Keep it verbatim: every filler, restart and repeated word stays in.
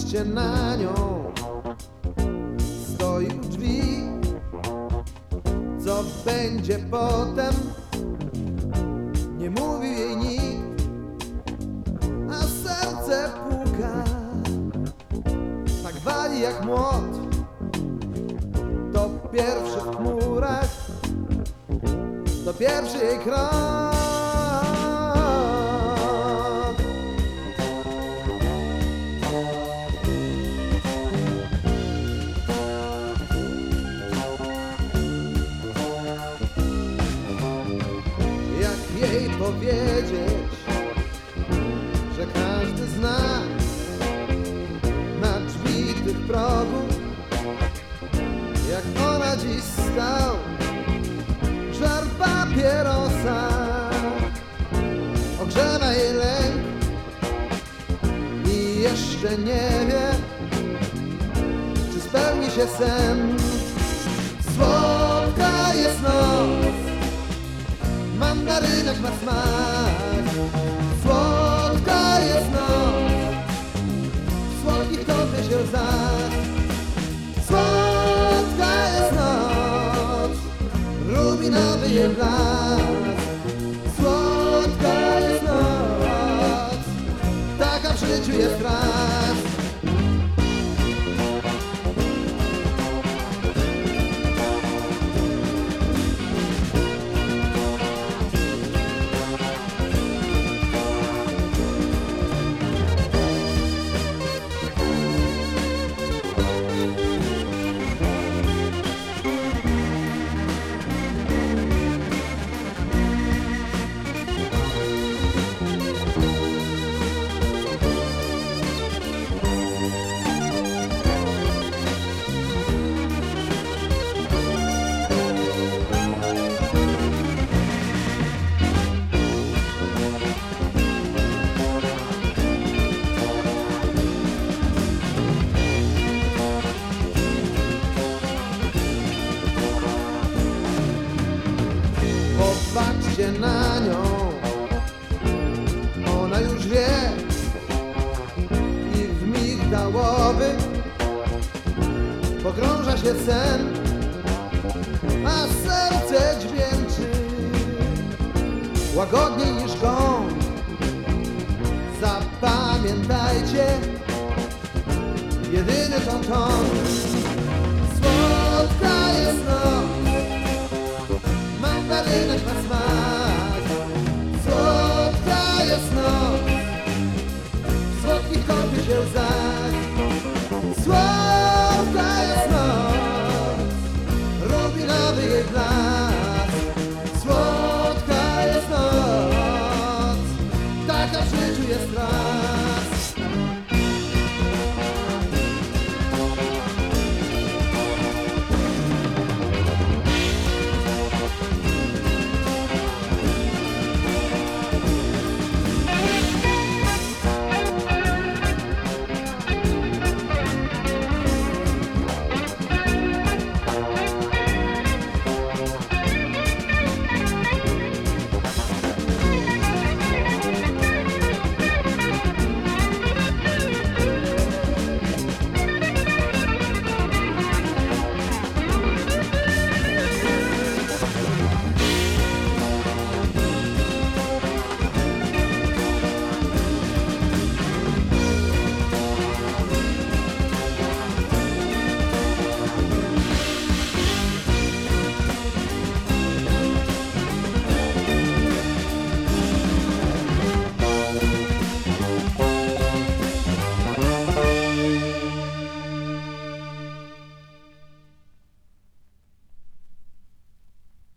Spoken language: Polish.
Popatrzcie na nią, stoi u drzwi. Co będzie potem, nie mówi jej nikt, a serce puka, tak wali jak młot. To pierwszy w chmurach, to pierwszy jej krok. Jak jej powiedzieć, że każdy z nas na drzwi tych progów, jak ona dziś stał, żar papierosa, ogrzewa jej lęk i jeszcze nie wie, czy spełni się sen. Słodka jest noc, mandarynek ma smak. Słodka jest noc, w słodkich kąpie się łzach. Słodka jest noc, rubinowy jej blask. Słodka jest noc, taka w życiu jest raz. Popatrzcie na nią, ona już wie i w migdałowy pogrąża się sen, a serce dźwięczy łagodniej niż gong. Zapamiętajcie jedyny ton ton. Słodka jest noc,